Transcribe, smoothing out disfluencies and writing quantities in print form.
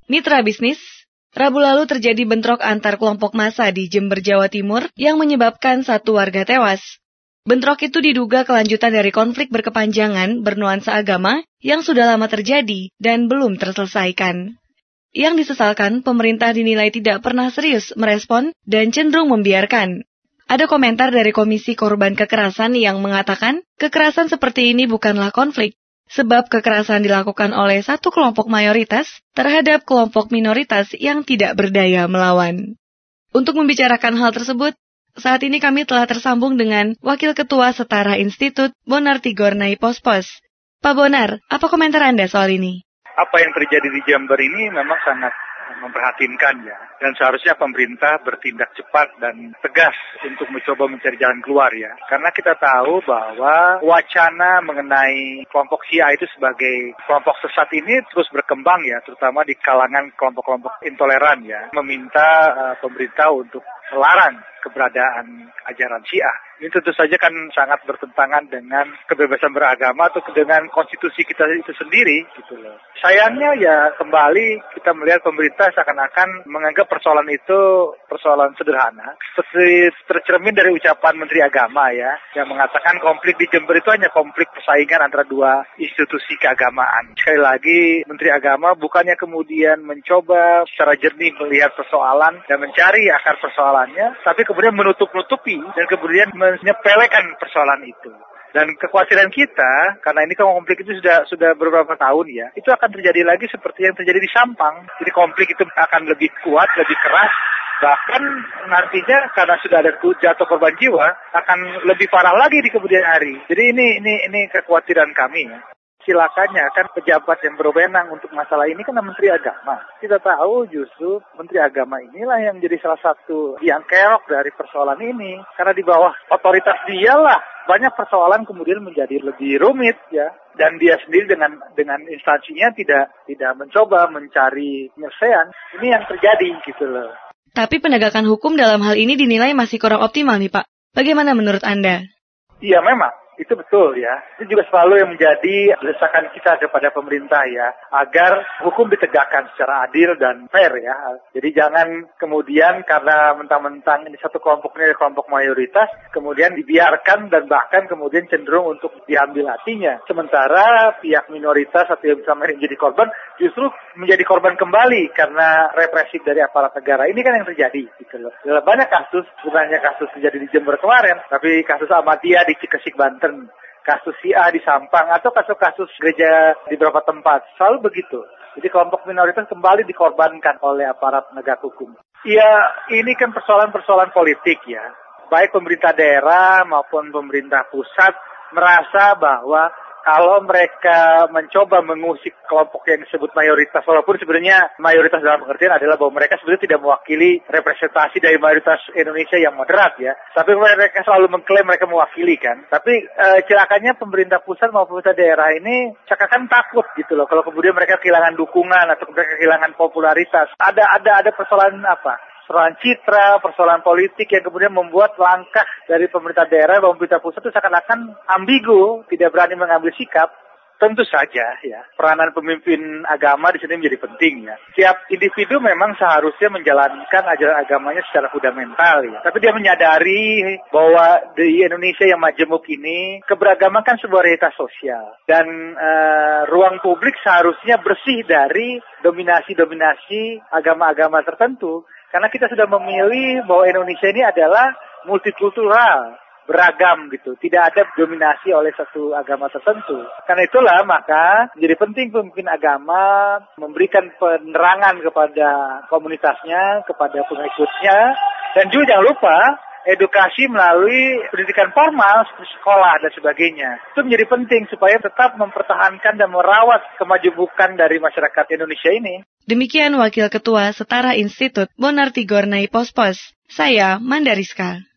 Mitra bisnis, Rabu lalu terjadi bentrok antar kelompok massa di Jember, Jawa Timur yang menyebabkan satu warga tewas. Bentrok itu diduga kelanjutan dari konflik berkepanjangan bernuansa agama yang sudah lama terjadi dan belum terselesaikan. Yang disesalkan, pemerintah dinilai tidak pernah serius merespon dan cenderung membiarkan. Ada komentar dari Komisi Korban Kekerasan yang mengatakan kekerasan seperti ini bukanlah konflik, sebab kekerasan dilakukan oleh satu kelompok mayoritas terhadap kelompok minoritas yang tidak berdaya melawan. Untuk membicarakan hal tersebut, saat ini kami telah tersambung dengan Wakil Ketua Setara Institut, Bonar Tigor Naipospos. Pak Bonar, apa komentar Anda soal ini? Apa yang terjadi di Jember ini memang sangat memprihatinkan ya. Dan seharusnya pemerintah bertindak cepat dan tegas untuk mencoba mencari jalan keluar ya. Karena kita tahu bahwa wacana mengenai kelompok Syiah itu sebagai kelompok sesat ini terus berkembang ya. Terutama di kalangan kelompok-kelompok intoleran ya. Meminta pemerintah untuk melarang keberadaan ajaran Syiah. Ini tentu saja kan sangat bertentangan dengan kebebasan beragama atau dengan konstitusi kita itu sendiri gitu loh. Sayangnya ya kembali kita melihat pemerintah seakan-akan menganggap persoalan itu persoalan sederhana. Seperti tercermin dari ucapan Menteri Agama ya, yang mengatakan konflik di Jember itu hanya konflik persaingan antara dua institusi keagamaan. Sekali lagi Menteri Agama bukannya kemudian mencoba secara jernih melihat persoalan dan mencari akar persoalannya, tapi kemudian menutup-nutupi dan kemudian menyepelekan persoalan itu. Dan kekhawatiran kita, karena ini kan konflik itu sudah beberapa tahun ya, itu akan terjadi lagi seperti yang terjadi di Sampang. Jadi konflik itu akan lebih kuat, lebih keras, bahkan nantinya karena sudah ada jatuh korban jiwa, akan lebih parah lagi di kemudian hari. Jadi ini kekhawatiran kami ya. Silakannya kan pejabat yang berwenang untuk masalah ini kan Menteri Agama. Kita tahu justru Menteri Agama inilah yang menjadi salah satu yang kerok dari persoalan ini. Karena di bawah otoritas dialah banyak persoalan kemudian menjadi lebih rumit ya. Dan dia sendiri dengan instansinya tidak mencoba mencari penyelesaian. Ini yang terjadi gitu loh. Tapi penegakan hukum dalam hal ini dinilai masih kurang optimal nih Pak. Bagaimana menurut Anda? Iya memang. Itu betul ya. Itu juga selalu yang menjadi desakan kita kepada pemerintah ya. Agar hukum ditegakkan secara adil dan fair ya. Jadi jangan kemudian karena mentang-mentang ini satu kelompoknya kelompok mayoritas, kemudian dibiarkan dan bahkan kemudian cenderung untuk diambil hatinya. Sementara pihak minoritas atau yang sama yang menjadi korban justru menjadi korban kembali karena represif dari aparat negara. Ini kan yang terjadi gitu loh. Dalam banyak kasus, bukan hanya kasus terjadi di Jember kemarin, tapi kasus Ahmadiyah di Cikesik, Banten, kasus Syiah di Sampang, atau kasus-kasus gereja di beberapa tempat. Selalu begitu. Jadi kelompok minoritas kembali dikorbankan oleh aparat penegak hukum. Ya, ini kan persoalan-persoalan politik ya. Baik pemerintah daerah maupun pemerintah pusat merasa bahwa kalau mereka mencoba mengusik kelompok yang disebut mayoritas, walaupun sebenarnya mayoritas dalam pengertian adalah bahwa mereka sebenarnya tidak mewakili representasi dari mayoritas Indonesia yang moderat ya. Tapi mereka selalu mengklaim mereka mewakili kan. Tapi celakanya pemerintah pusat maupun pemerintah daerah ini cakakan takut gitu loh. Kalau kemudian mereka kehilangan dukungan atau mereka kehilangan popularitas. Ada persoalan apa? Persoalan citra, persoalan politik yang kemudian membuat langkah dari pemerintah daerah dan pemerintah pusat itu seakan-akan ambigu, tidak berani mengambil sikap. Tentu saja ya, peranan pemimpin agama di sini menjadi penting ya. Tiap individu memang seharusnya menjalankan ajaran agamanya secara fundamental ya. Tapi dia menyadari bahwa di Indonesia yang majemuk ini, keberagaman kan sebuah realitas sosial. Dan ruang publik seharusnya bersih dari dominasi-dominasi agama-agama tertentu. Karena kita sudah memilih bahwa Indonesia ini adalah multikultural, beragam gitu. Tidak ada dominasi oleh satu agama tertentu. Karena itulah maka menjadi penting pemimpin agama memberikan penerangan kepada komunitasnya, kepada pengikutnya. Dan juga jangan lupa edukasi melalui pendidikan formal seperti sekolah dan sebagainya. Itu menjadi penting supaya tetap mempertahankan dan merawat kemajemukan dari masyarakat Indonesia ini. Demikian Wakil Ketua Setara Institut, Bonar Tigor Naipospos. Saya Mandariska.